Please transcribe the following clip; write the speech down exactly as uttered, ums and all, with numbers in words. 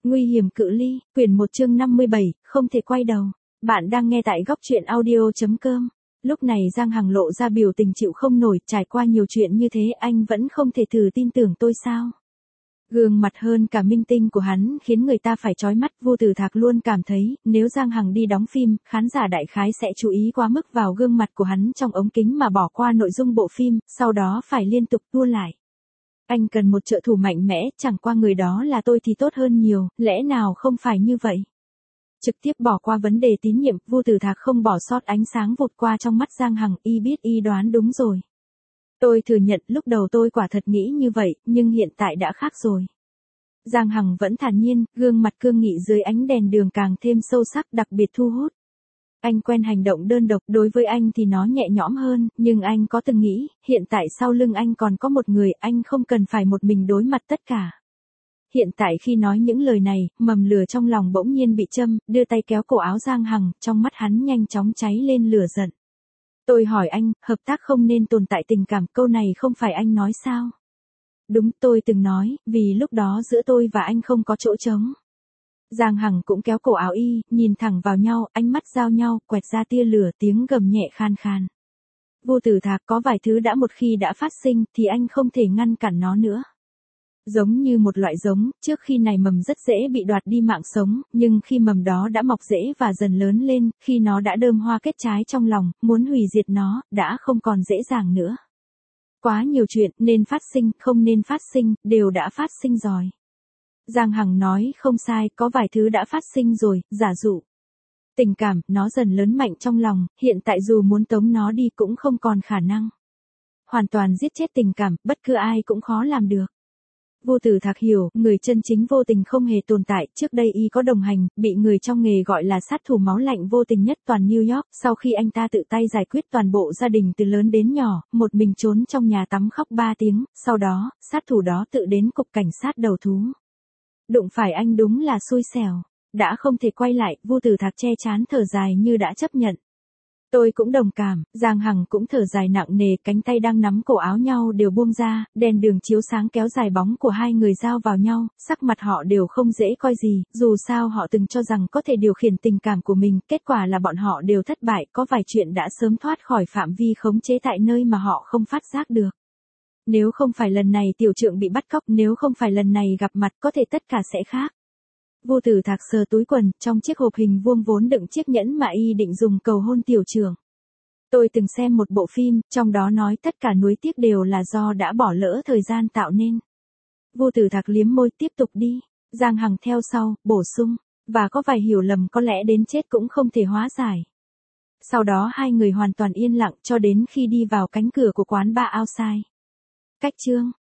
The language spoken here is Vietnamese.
Nguy hiểm cự ly, quyển một chương năm mươi bảy, không thể quay đầu. Bạn đang nghe tại góc truyện audio.com. Lúc này Giang Hằng lộ ra biểu tình chịu không nổi, trải qua nhiều chuyện như thế anh vẫn không thể thử tin tưởng tôi sao? Gương mặt hơn cả minh tinh của hắn khiến người ta phải chói mắt. Vô Tử Thạc luôn cảm thấy, nếu Giang Hằng đi đóng phim, khán giả đại khái sẽ chú ý quá mức vào gương mặt của hắn trong ống kính mà bỏ qua nội dung bộ phim, sau đó phải liên tục tua lại. Anh cần một trợ thủ mạnh mẽ, chẳng qua người đó là tôi thì tốt hơn nhiều, lẽ nào không phải như vậy? Trực tiếp bỏ qua vấn đề tín nhiệm, Vô Tử Thạc không bỏ sót ánh sáng vụt qua trong mắt Giang Hằng, y biết y đoán đúng rồi. Tôi thừa nhận lúc đầu tôi quả thật nghĩ như vậy, nhưng hiện tại đã khác rồi. Giang Hằng vẫn thản nhiên, gương mặt cương nghị dưới ánh đèn đường càng thêm sâu sắc, đặc biệt thu hút. Anh quen hành động đơn độc, đối với anh thì nó nhẹ nhõm hơn, nhưng anh có từng nghĩ, hiện tại sau lưng anh còn có một người, anh không cần phải một mình đối mặt tất cả. Hiện tại khi nói những lời này, mầm lửa trong lòng bỗng nhiên bị châm, đưa tay kéo cổ áo Giang Hằng, trong mắt hắn nhanh chóng cháy lên lửa giận. Tôi hỏi anh, hợp tác không nên tồn tại tình cảm, câu này không phải anh nói sao? Đúng, tôi từng nói, vì lúc đó giữa tôi và anh không có chỗ trống. Giang Hằng cũng kéo cổ áo y, nhìn thẳng vào nhau, ánh mắt giao nhau, quẹt ra tia lửa, tiếng gầm nhẹ khan khan. Vô Tử Thạc, có vài thứ đã một khi đã phát sinh, thì anh không thể ngăn cản nó nữa. Giống như một loại giống, trước khi nảy mầm rất dễ bị đoạt đi mạng sống, nhưng khi mầm đó đã mọc rễ và dần lớn lên, khi nó đã đơm hoa kết trái trong lòng, muốn hủy diệt nó, đã không còn dễ dàng nữa. Quá nhiều chuyện, nên phát sinh, không nên phát sinh, đều đã phát sinh rồi. Giang Hằng nói không sai, có vài thứ đã phát sinh rồi, giả dụ. Tình cảm, nó dần lớn mạnh trong lòng, hiện tại dù muốn tống nó đi cũng không còn khả năng. Hoàn toàn giết chết tình cảm, bất cứ ai cũng khó làm được. Vô Tử Thạc hiểu, người chân chính vô tình không hề tồn tại, trước đây y có đồng hành, bị người trong nghề gọi là sát thủ máu lạnh vô tình nhất toàn New York, sau khi anh ta tự tay giải quyết toàn bộ gia đình từ lớn đến nhỏ, một mình trốn trong nhà tắm khóc ba tiếng, sau đó, sát thủ đó tự đến cục cảnh sát đầu thú. Đụng phải anh đúng là xui xẻo, đã không thể quay lại, Vô Tử Thạc che chán thở dài như đã chấp nhận. Tôi cũng đồng cảm, Giang Hằng cũng thở dài nặng nề, cánh tay đang nắm cổ áo nhau đều buông ra, đèn đường chiếu sáng kéo dài bóng của hai người giao vào nhau, sắc mặt họ đều không dễ coi gì, dù sao họ từng cho rằng có thể điều khiển tình cảm của mình, kết quả là bọn họ đều thất bại, có vài chuyện đã sớm thoát khỏi phạm vi khống chế tại nơi mà họ không phát giác được. Nếu không phải lần này tiểu trượng bị bắt cóc, nếu không phải lần này gặp mặt, có thể tất cả sẽ khác. Vô Tử Thạc sờ túi quần, trong chiếc hộp hình vuông vốn đựng chiếc nhẫn mà y định dùng cầu hôn tiểu trưởng. Tôi từng xem một bộ phim, trong đó nói tất cả nuối tiếc đều là do đã bỏ lỡ thời gian tạo nên. Vô Tử Thạc liếm môi, tiếp tục đi. Giang Hằng theo sau, bổ sung, và có vài hiểu lầm có lẽ đến chết cũng không thể hóa giải. Sau đó hai người hoàn toàn yên lặng cho đến khi đi vào cánh cửa của quán bar outside. Cách chương